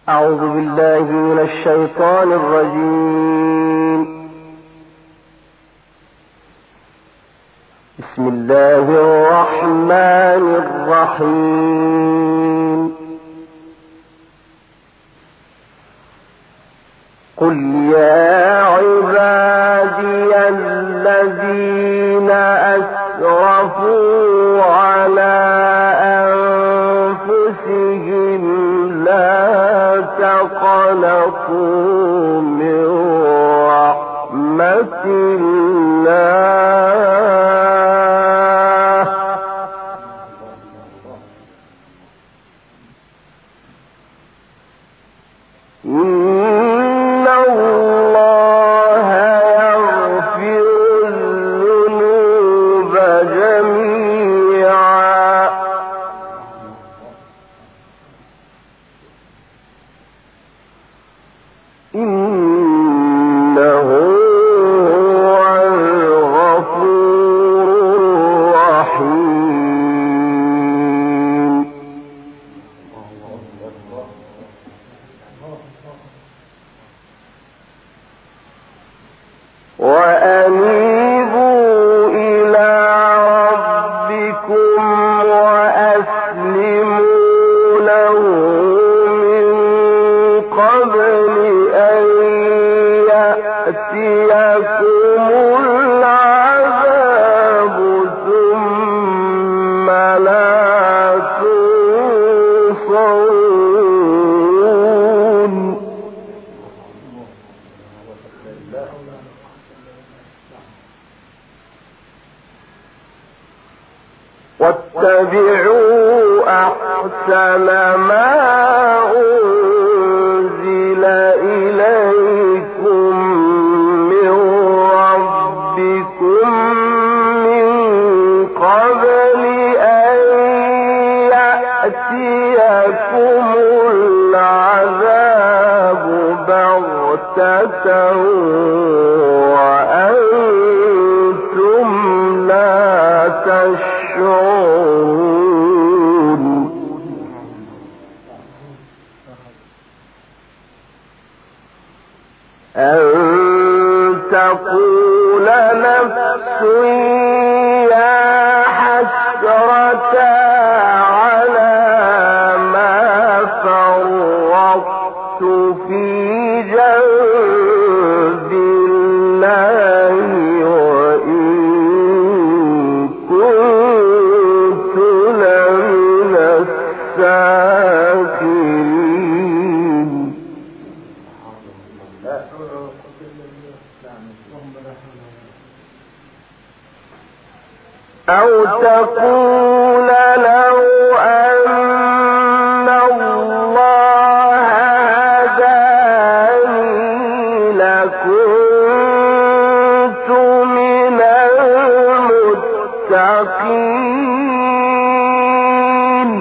أعوذ بالله من الشيطان الرجيم. بسم الله الرحمن الرحيم. قل يا عبادي الذين أسرفوا على أنفسهم لا تقنطوا من رحمة الله إن الله يغفر الذنوب جميعا إنه هو الغفور الرحيم. وأنيبوا إلى ربكم وأسلموا له من قبل أن يأتيكم العذاب ثم لا تنصرون. واتبعوا أحسن ما أنزل إليكم من ربكم من قبل أن يأتيكم العذاب بغتة وأنتم لا تشعرون. أن تقول نفس يا حسرة على ما فرطت في جنب الله وإن كنت لمن الساخرين. أو تقول لو أن الله هداني لكنت من المتقين.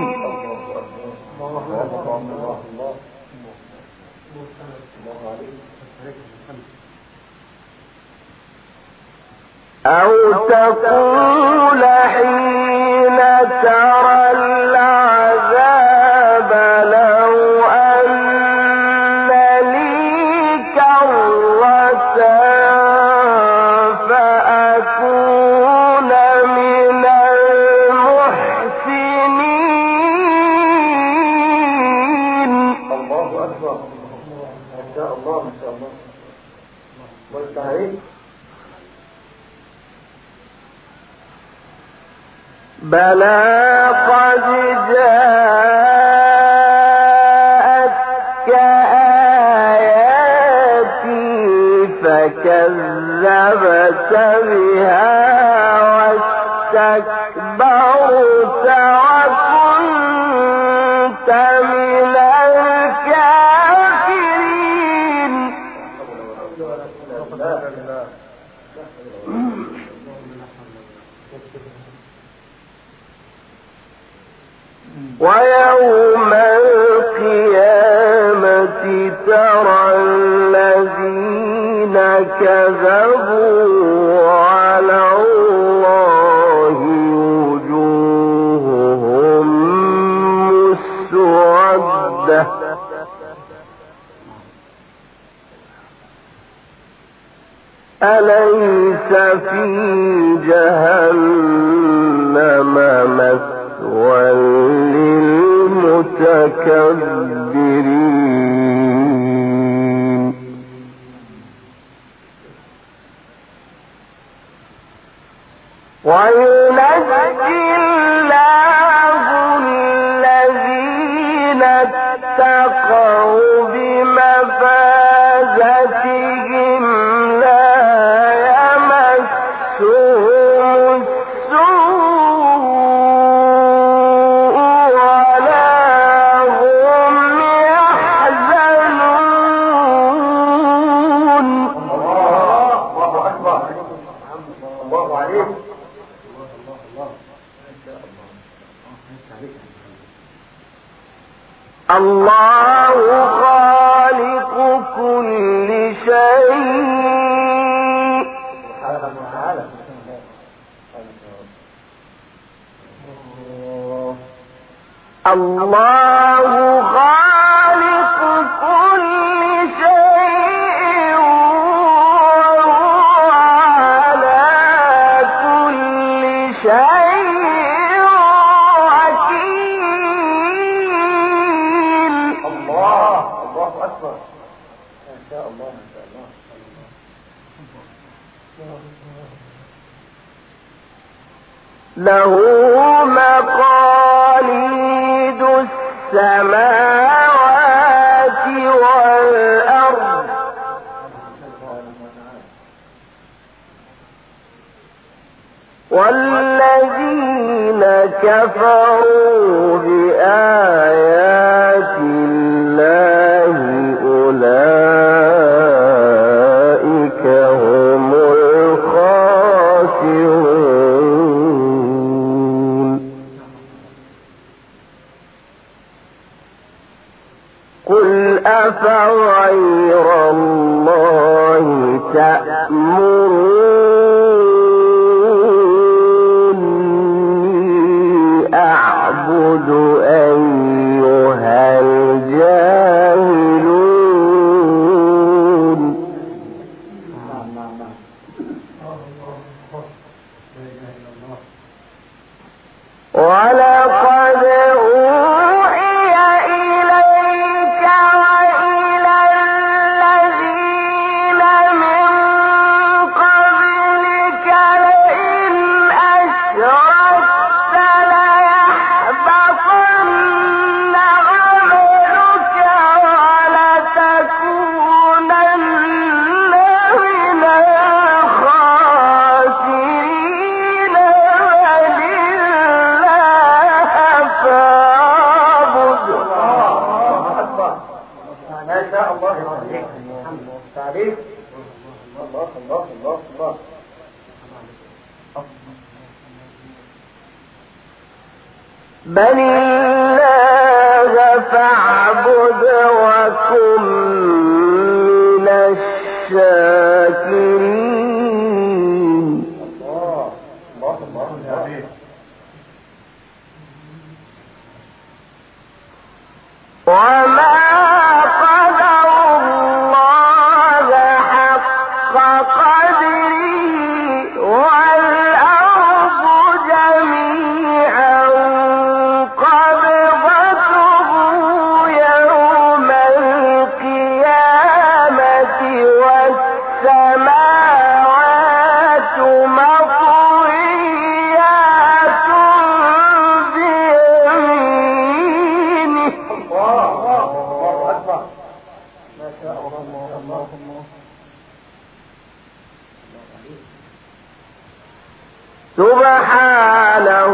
أو تقول حين ترى العذاب لو أن لي كرة فأكون من المحسنين. الله أكبر. ما شاء الله ما شاء الله. بلى قد جاءتك آياتي فكذبت بها واستكبرت وكنت من الكافرين. ويوم القيامة ترى الذين كذبوا على الله وجوههم مسودة أليس في جهنم مثوى للمتكبرين وينجي الله الذين اتقوا بمفازتهم لا يمسهم السوء ولا هم يحزنون. الله أكبر. الله عليك. الله خالق كل شيء الله خالق كل شيء وهو على كل شيء وكيل. الله أكبر. ما شاء الله ما شاء الله. له مقاليد السماوات والأرض والذين كفروا بآيات الله أولئك هم الخاسرون. قل أفغير الله تأمروني أعبد أيها الجاهلون. ولقد أوحي إليك وإلى الذين من قبلك لئن أشركت ليحبطن عملك ولتكونن من الخاسرين. ما شاء الله عليك. الله الله الله الله. بل الله فاعبد وكن من الشاكرين. الله الله الله عليك. وما قدروا الله حق قدره والأرض جميعا قبضته يوم القيامة والسماوات مطويات بيمينه. الله أكبر. ما شاء الله الله الله. سبحانه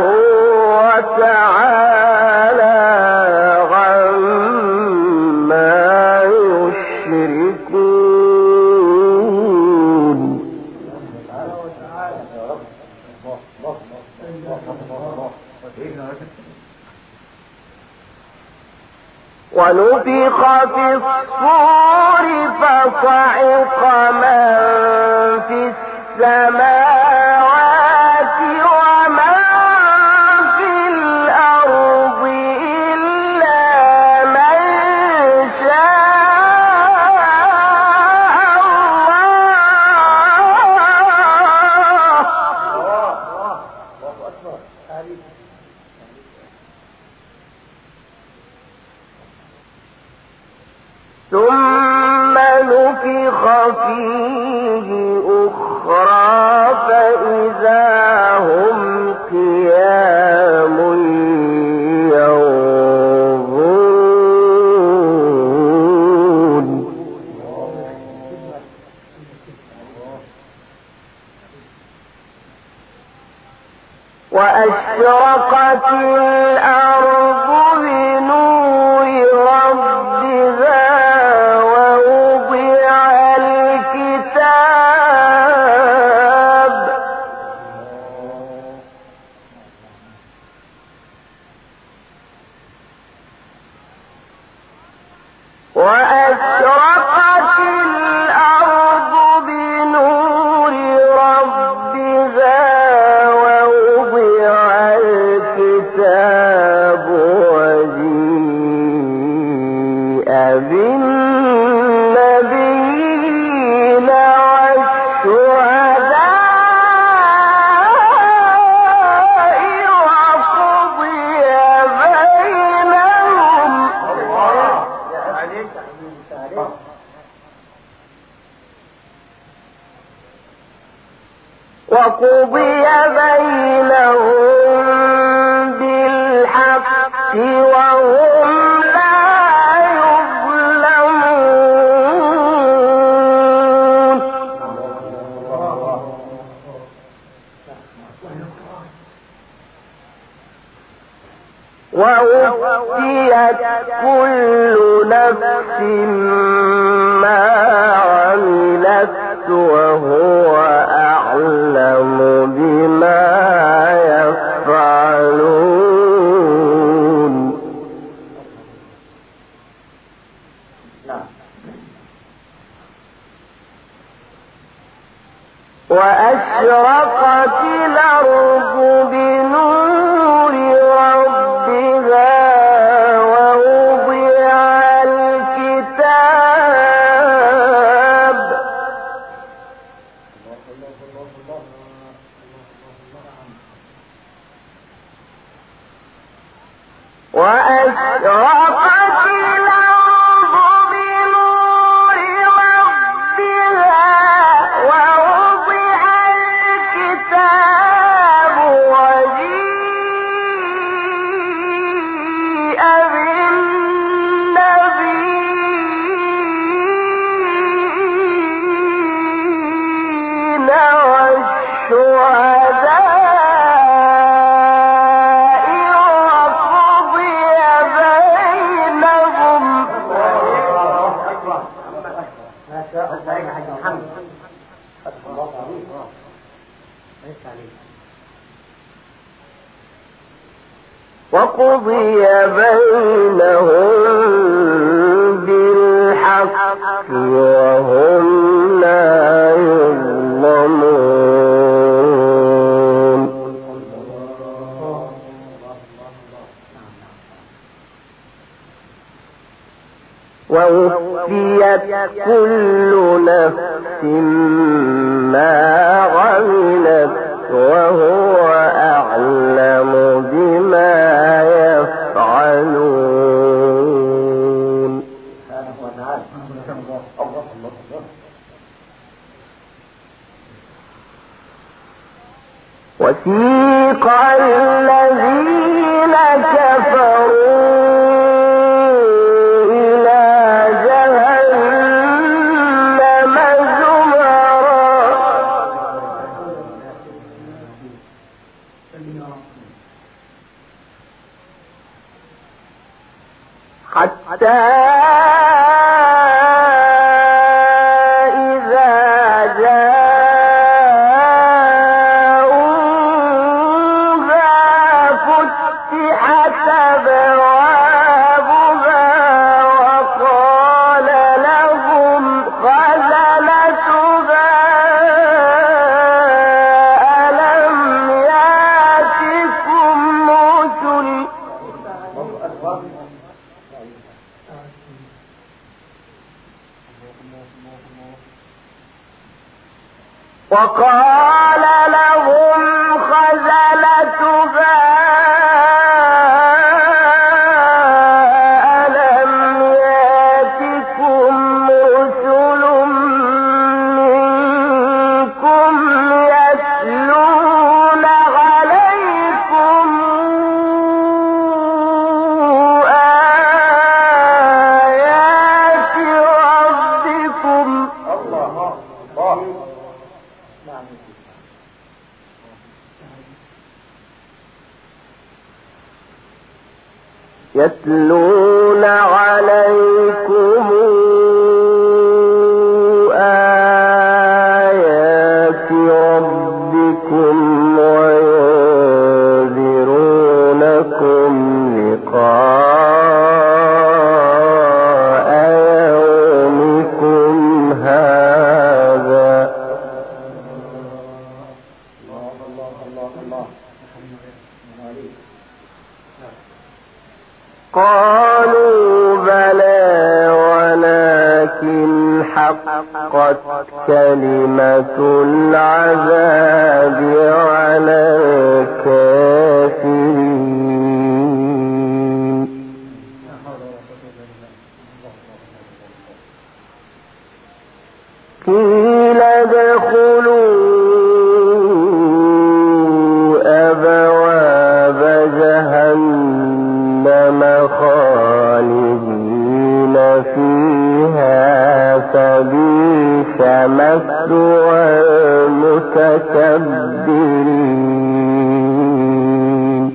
وتعالى عما يشركون. ونفخ في الصور فصعق من في السماوات ومن في الأرض إلا من شاء ثم نفخ فيه أخرى فإذا هم قيام ينظرون وأشرقت الأرض بنور ربها ووضع الكتاب وأشرقت الأرض بنور ربها ووضع الكتاب وجيء بالنبيين والشهداء وقضي بينهم بالحق وهم لا يظلمون ووفيت كل نفس ما عملت وهو أعلم بما يفعلون وأشرقت الأرض بنور ربها ووضع الكتاب وأشرقت الأرض بنور ربها ووضع الكتاب وجيء بالنبيين والشهداء وقضي بينهم بالحق وهم لا يظلمون ووفيت كل نفس ما عملت وهو أعلم بما يفعلون وسيق الذين كفروا حتى إذا جاءوها فتحت أبوابها وقال لهم خزنتها ألم يأتكم رسل وقال لهم خزنتها ألم يأتكم يتلون عليكم آيات ربكم وينذرونكم لقاء يومكم هذا. قالوا بلى ولكن حقت كلمة العذاب على الكافرين. قيل ادخلوا أبواب جهنم خالدين فيها فبئس مثوى المتكبرين.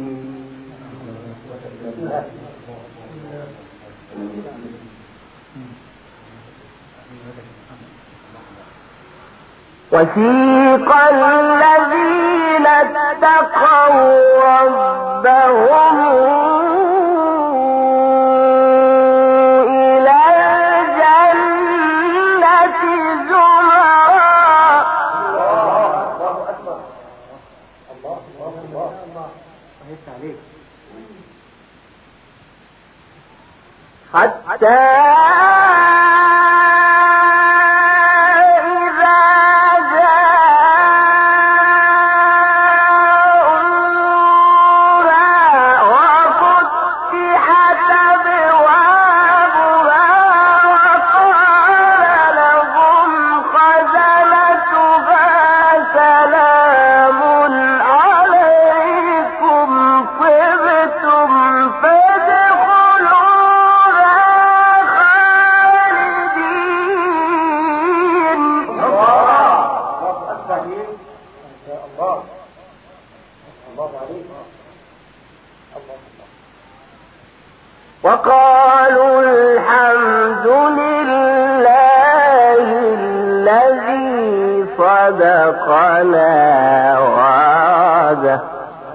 وسيق الذين اتقوا ربهم إلى الجنة زمرا حتى وقالوا الحمد لله الذي صدقنا وعده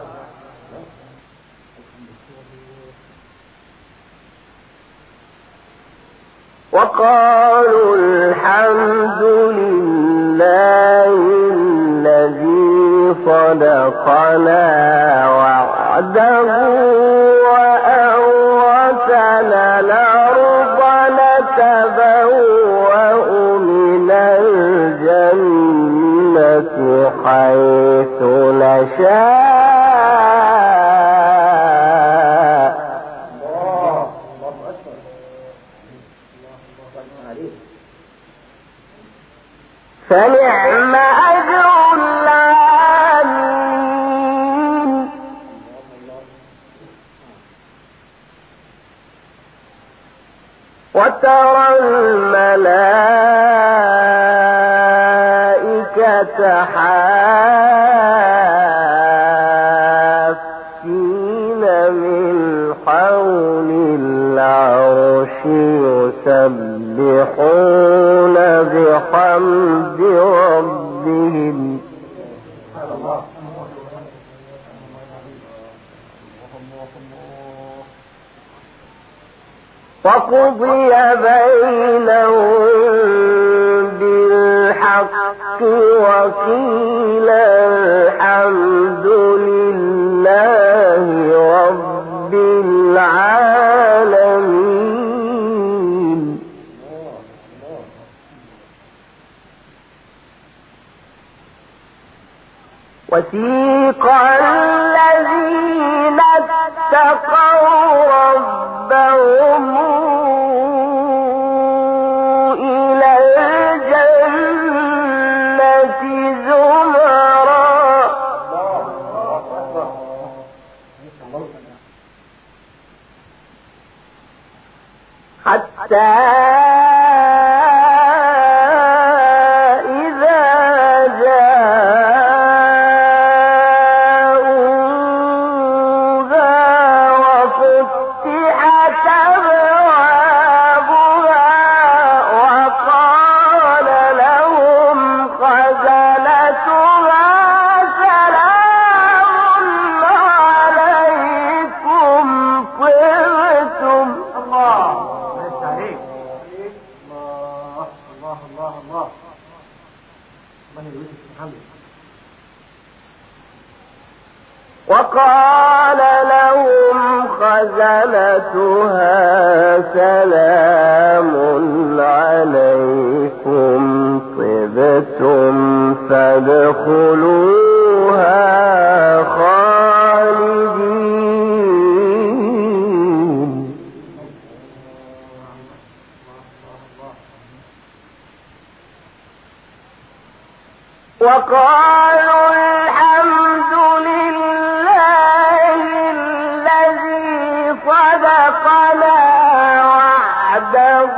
وقالوا الحمد لله الذي صدقنا وعده وأورثنا الأرض نتبوأ من الجنة حيث نشاء فنعم أجر العاملين. وترى الملائكة حافين من حول العرش يسبحون بحمد ربهم وقضي بينهم بالحق وقيل الحمد لله رب العالمين. وسيق الذين اتقوا ربهم إلى الجنة زمرا حتى فتحت الله الله الله من يوسف محمد. وقال لهم خزنتها سلام عليكم طبتم فادخلوها خالدين. وقالوا الحمد لله الذي صدقنا وعده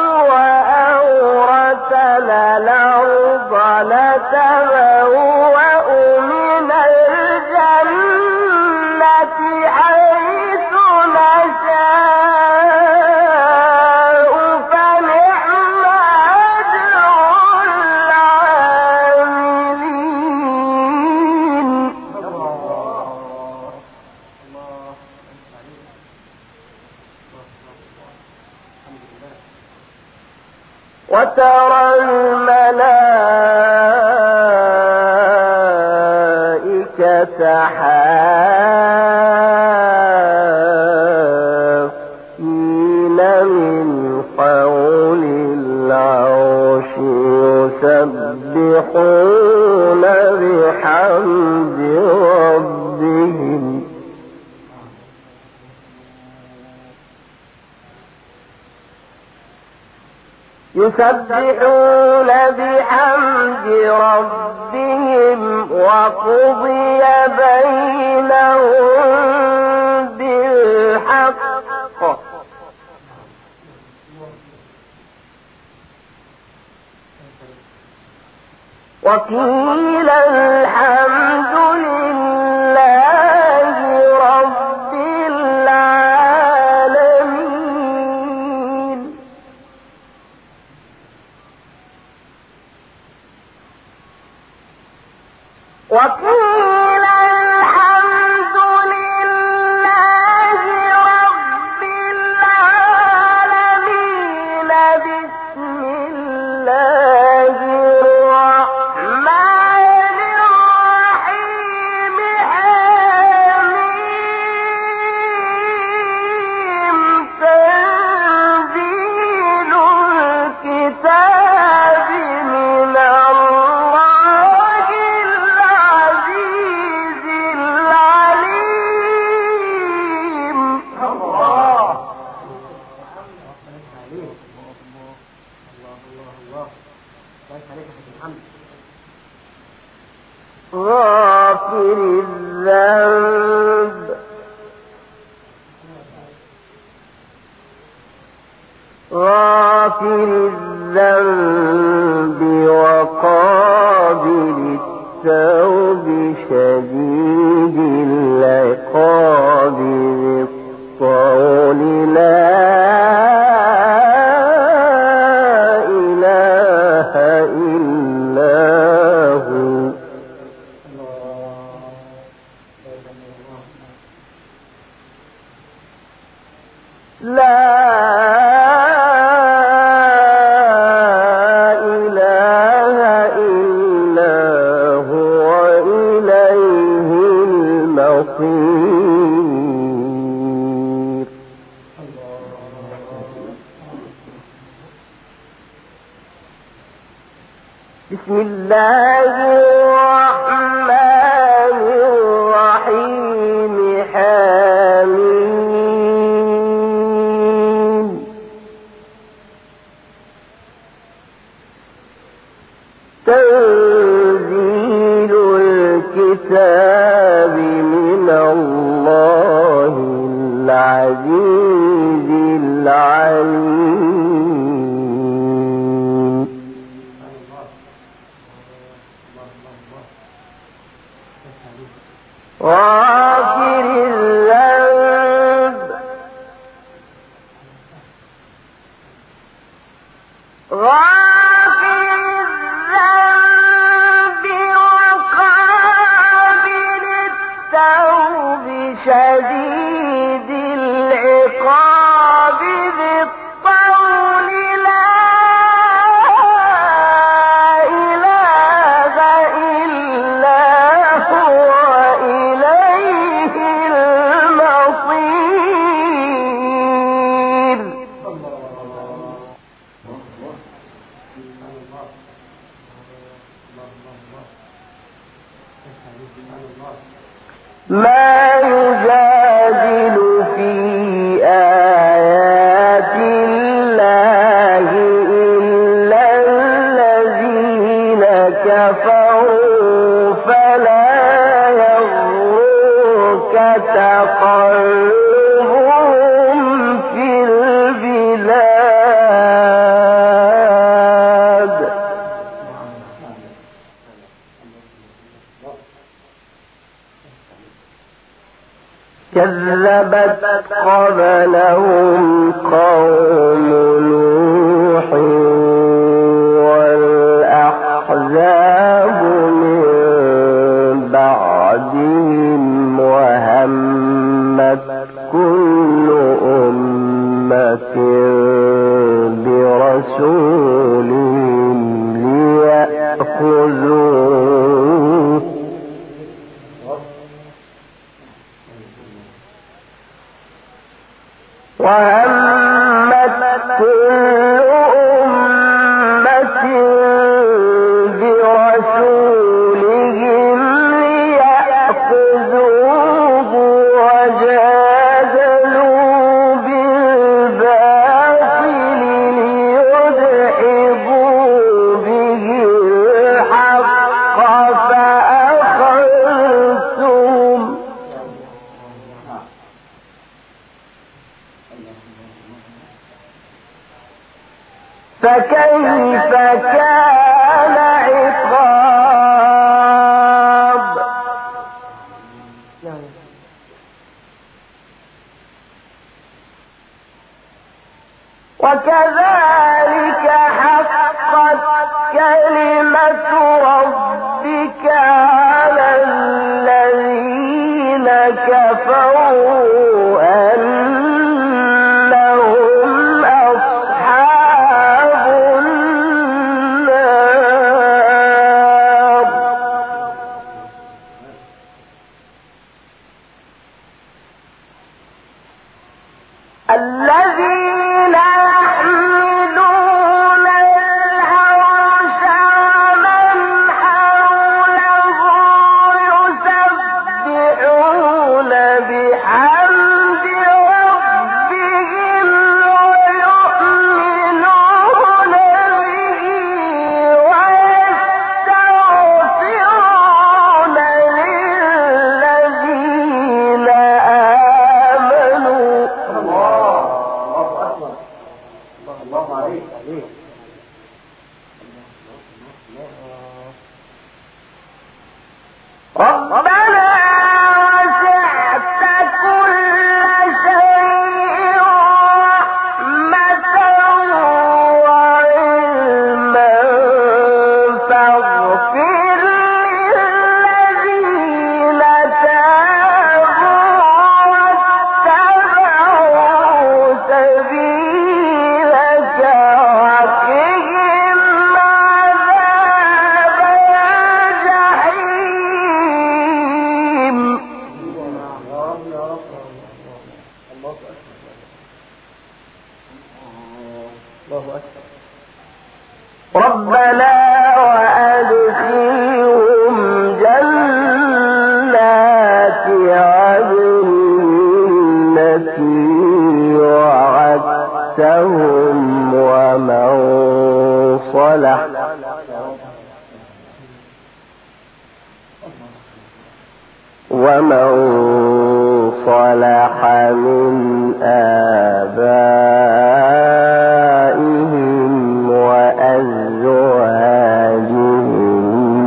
وأورثنا الأرض نتبوأ من الجنة حيث نشاء فنعم أجر العاملين. وترى الملائكة حافين من حول العرش يسبحون بحمد ربهم وقضي بينهم بالحق وقيل الحمد لله رب العالمين. وقيل الحمد لله رب العالمين. بسم الله الرحمن الرحيم. حميم. تنزيل الكتاب من الله العزيز العليم. غافر الذنب وقابل التوب شديد العقاب ذي الطول لا إله إلا هو. لا إله إلا هو إليه المصير. بسم الله الرحمن الرحيم. حميم. تنزيل الكتاب من الله العزيز العليم. غافر الذنب وقابل التوب شديد العقاب ذي الطول لا ما يجادل في آيات الله إلا الذين كفروا فلا يغرك تقلبهم في البلاد كذبت قبلهم قوم نوح والأحزاب من بعدهم وهمت كل أمة برسولهم ليأخذوه وهمت كل أمة برسولهم ليأخذوه وجادلوا بالباطل ليدحضوا به الحق فأخذتهم فكيف كان عقاب وكذلك حقت كلمة ربك على الذين كفروا أنهم أصحاب النار الذين يحملون العرش ومن حوله يسبحون بحمد ربهم ويؤمنون به ويستغفرون للذين آمنوا الله عليك ربنا وسعت كل شيء رحمة وعلما فاغفر للذين تابوا واتبعوا سبيلك وقهم عذاب الجحيم ربنا وأدخلهم جنات عدن التي وعدتهم ومن صلح من آبائهم وأزواجهم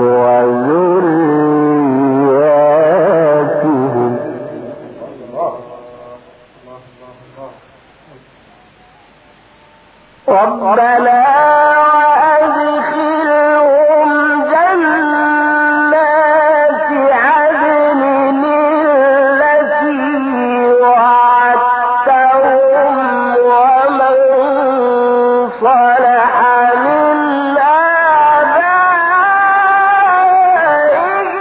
وذرياتهم ربنا وأدخلهم جنات عدن التي وعدتهم ومن صلح من آبائهم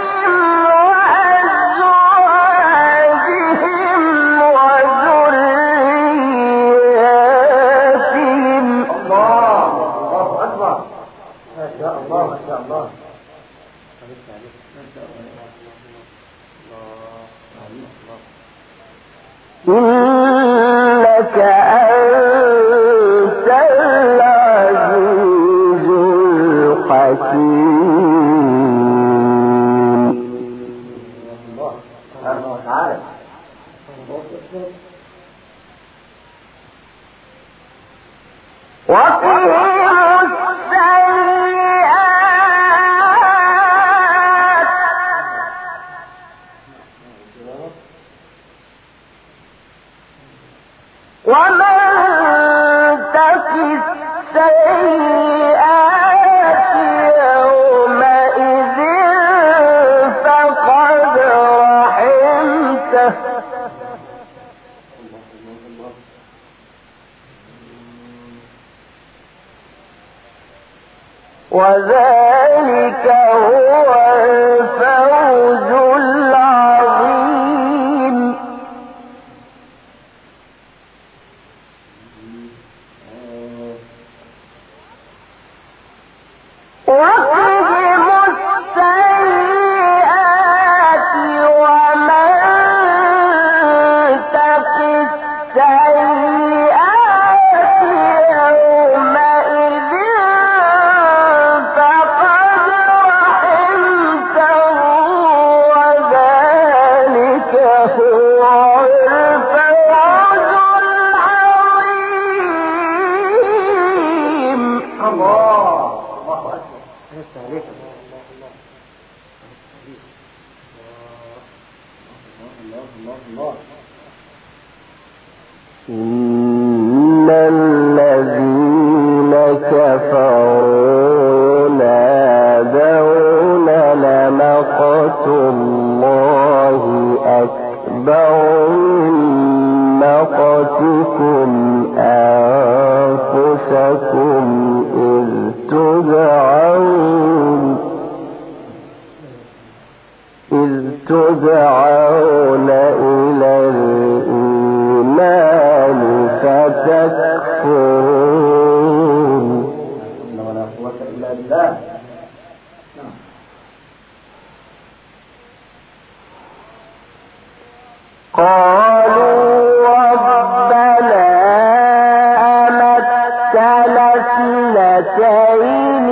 وأزواجهم وذرياتهم الله أكبر ما شاء الله ما شاء الله إنك أنت العزيز الحكيم. وقهم السيئات ومن تق السيئات يومئذ فقد رحمته وذلك هو الفوز العظيم. وقهم السيئات ومن تق السيئات يومئذ فقد رحمته وذلك هو الفوز العظيم. إن الذين كفروا ينادون لمقت الله أكبر من مقتكم أنفسكم إذ تدعون إلى الإيمان فتكفرون. ولا قوة إلا بالله. قالوا ربنا أمتنا اثنتين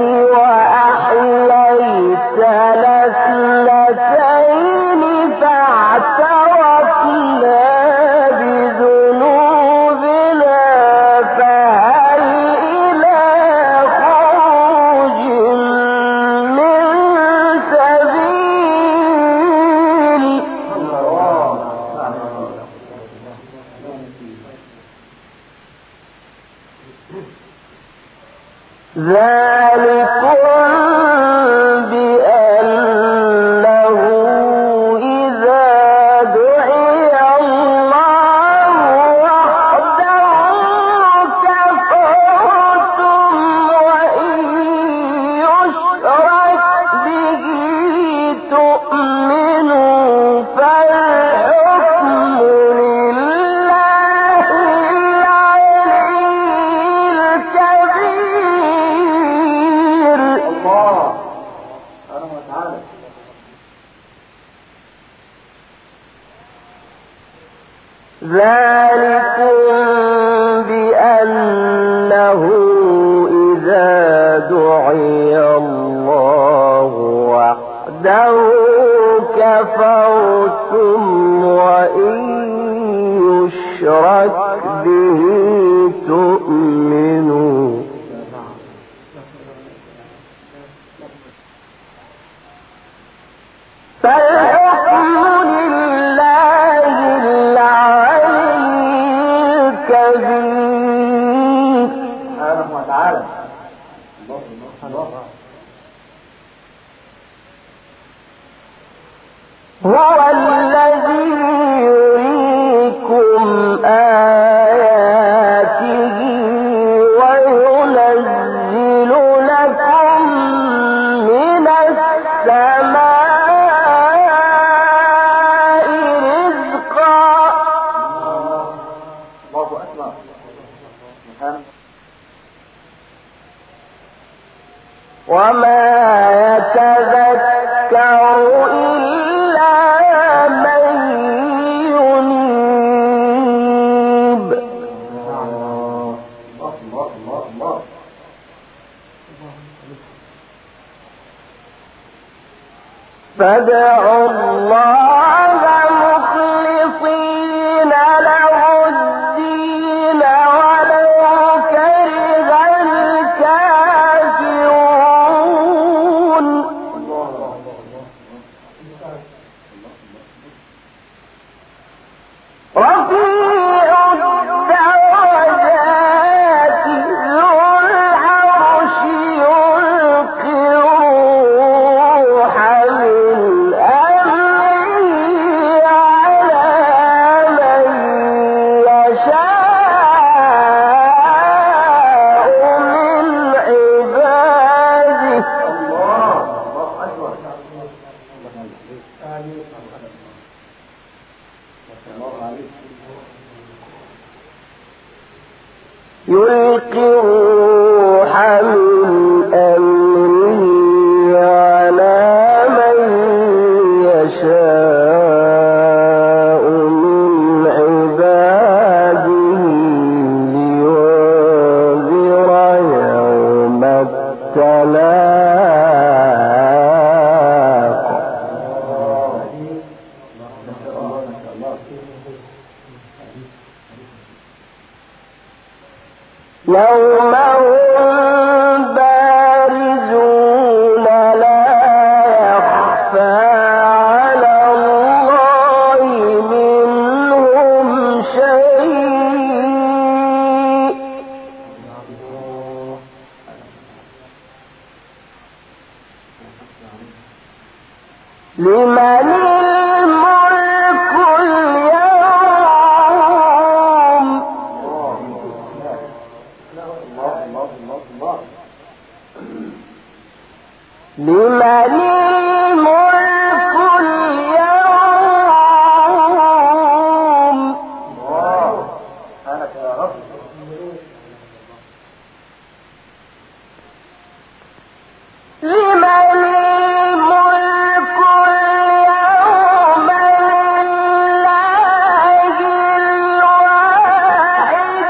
وأحييتنا اثنتين فاعترفنا بذنوبنا فهل إلى خروج من سبيل. ذلكم بأنه إذا دعي الله وحده كفرتم وإن يشرك به تؤمنوا فالحكم لله العلي الكبير. الله سبحانه وتعالى. ذلكم بأنه إذا دعي الله وحده كفرتم وإن يشرك به تؤمنوا فالحكم لله العلي الكبير. سبحانه وتعالى. الله. هو الذي يريكم آياته وينزل لكم من السماء رزقا. الله أكبر. وما يتذكر فادعوا الله مخلصين له الدين ولو كره الكافرون رفيع الدرجات ذو العرش يلقي الروح من أمره على من يشاء من عباده يلقي الروح من أمره على من يشاء من عباده لينذر يوم التلاق يوم هم بارزون لا يخفى على الله منهم شيء لمن الملك اليوم لمن الملك اليوم لمن الملك اليوم لله الواحد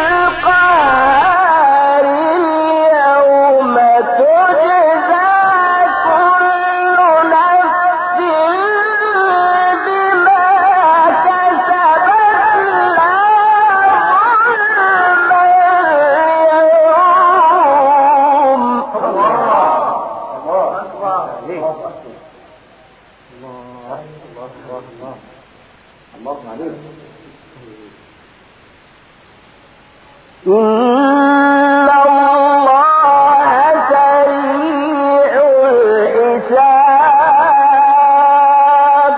القهار اليوم تجزى كل نفس بما كسبت لا ظلم إن الله سريع الحساب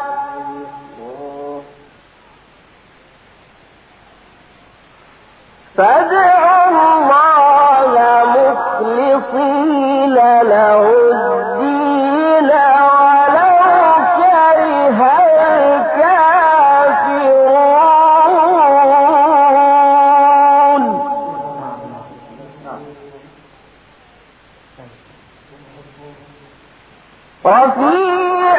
فادعوا الله مخلصين له الدين ولو كره الكافرون رفيع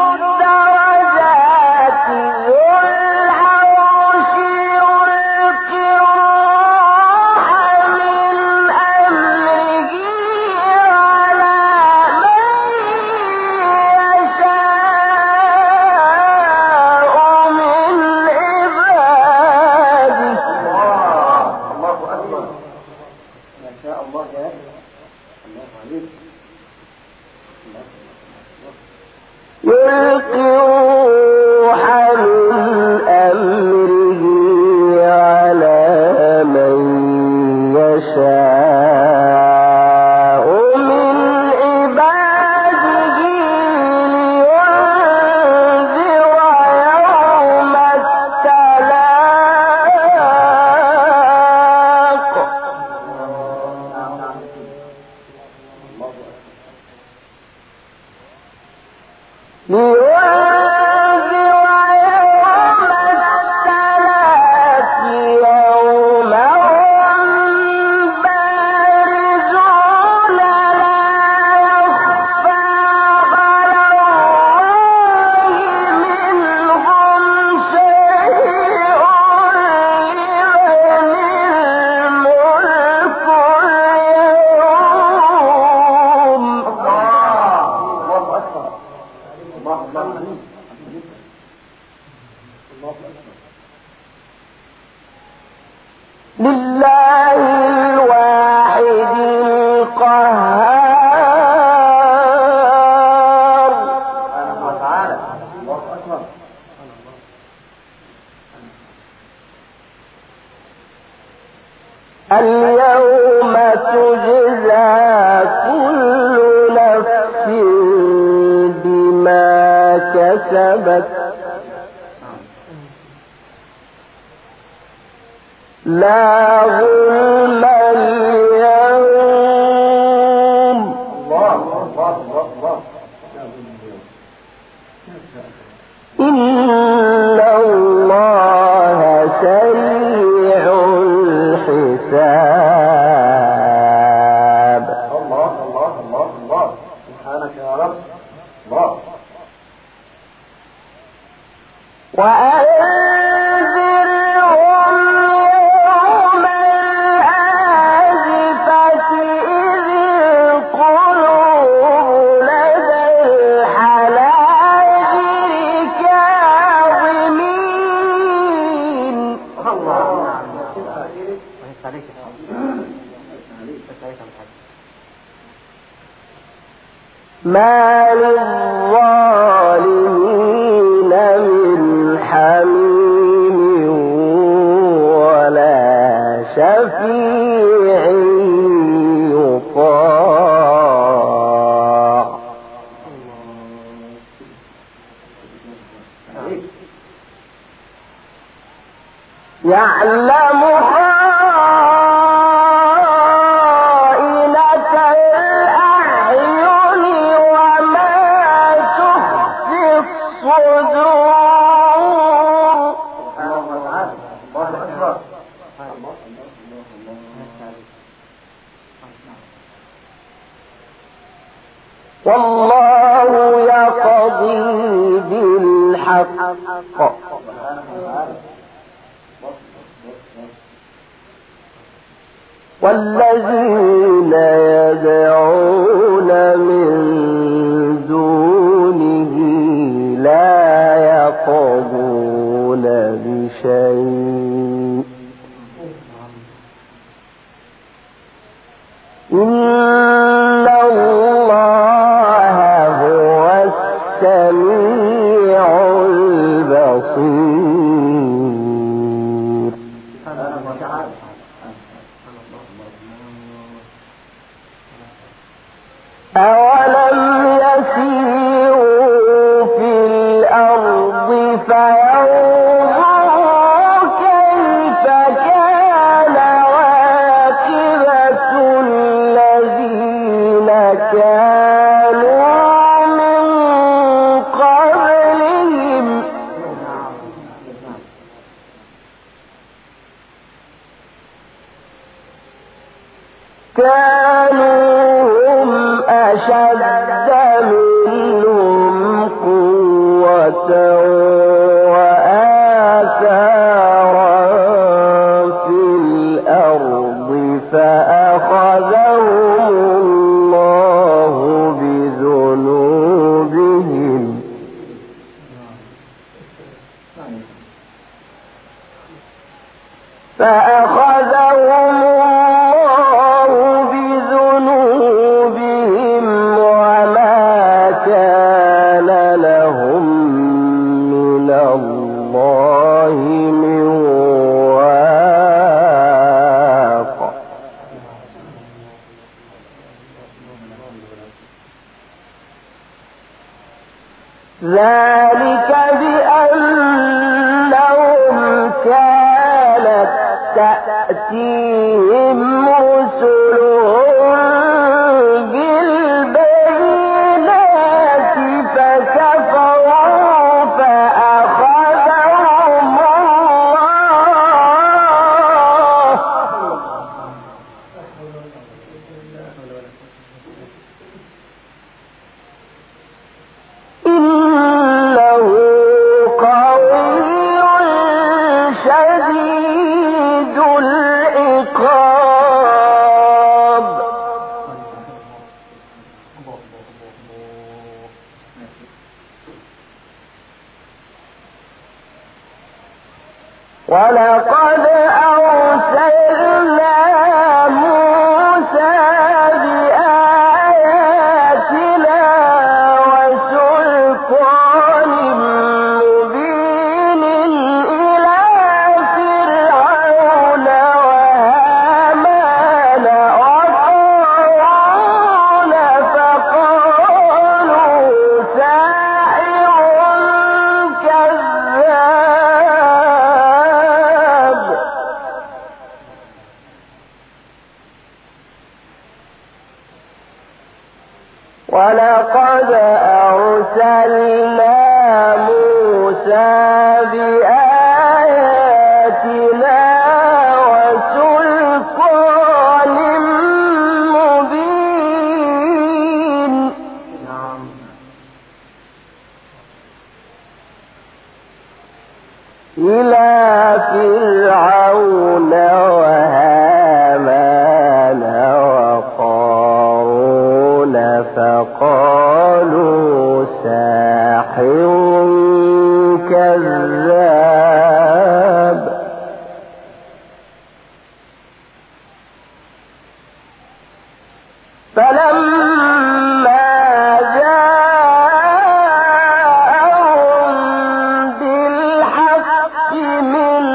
الدرجات ذو العرش يلقي الروح من أمره على من يشاء من عباده ما شاء الله يا الله عليك يلقي الروح من أمره على من يشاء من عباده لينذر يوم التلاق بارزون لا يخفى على قهار سبحانه وتعالى. الله أكبر. اليوم تجزى كل نفس بما كسبت لا ظلم اليوم. الله الله الله. إن الله سريع الحساب. الله الله الله الله. سبحانك يا رب. الله. وأنذرهم يوم الآزفة إذ القلوب لدى الحناجر كاظمين. ما للظالمين من حميم ولا شفيع يطاع. يعلم خائنة الأعين وما تخفي الصدور. والله يقضي بالحق والذين يدعون من دونه لا يقضون بشيء إن الله هو السميع البصير. أولم يسيروا في الأرض فينظروا كيف كان عاقبة الذين كانوا من قبلهم كانوا هم أشد منهم قوة وآثارا في الأرض فأخذهم الله بذنوبهم وما كان لهم من الله من واق. ذلك بأنهم كانت تأتيهم رسلهم بالبينات فكفروا فأخذهم الله إنه قوي شديد العقاب. ولقد أرسلنا موسى ولقد أرسلنا موسى بآياتنا وسلطان مبين إلى فرعون وهامان وقارون فقالوا ساحر كذاب فلما جاءهم بالحق من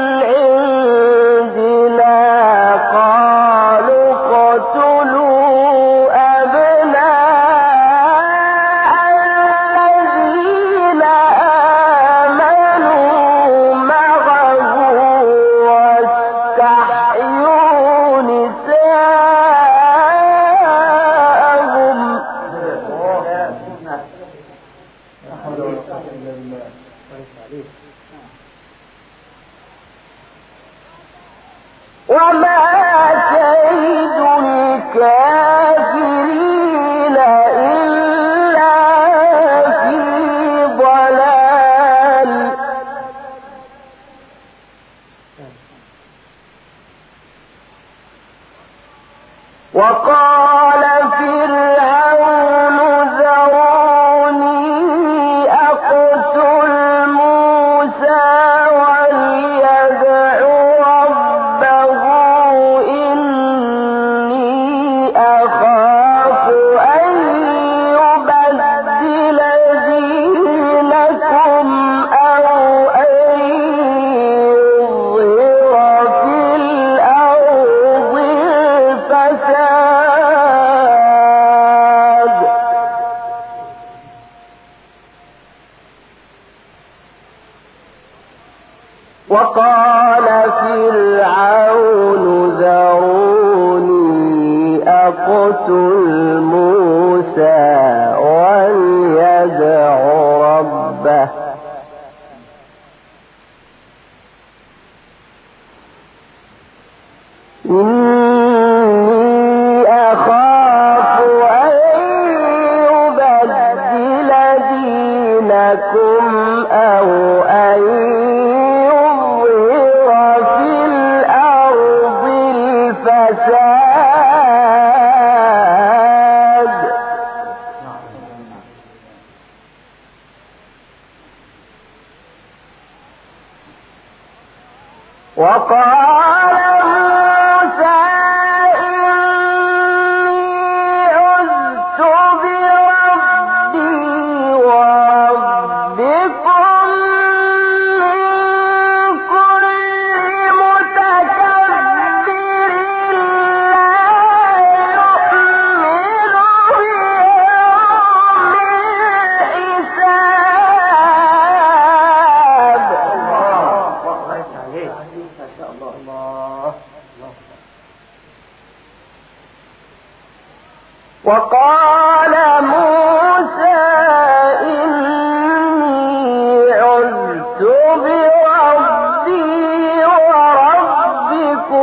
عندنا قالوا اقتلوا أبناء الذين آمنوا معه واستحيوا نساءهم وما كيد الكافرين إلا في ضلال وقال فرعون ذروني أقتل موسى وليدع ربه إني أخاف أن يبدل دينكم أو أن يظهر في الأرض الفساد وقال فرعون ذروني أقتل موسى وليدع ربه إني أخاف أن يبدل دينكم أو أن يظهر في الأرض الفساد وقال موسى إني عذت بربي وربكم من كل متكبر لا يؤمن بيوم الحساب. وقال موسى إني عذت بربي وربكم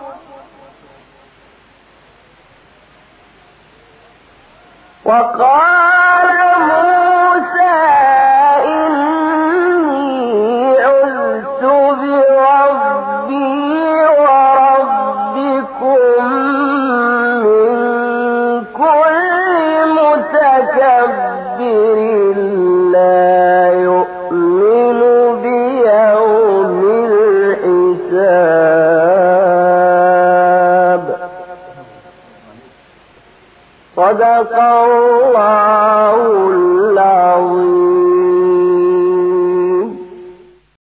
وقال موسى إني عذت بربي وربكم من كل متكبر لا يؤمن بيوم الحساب. صدق الله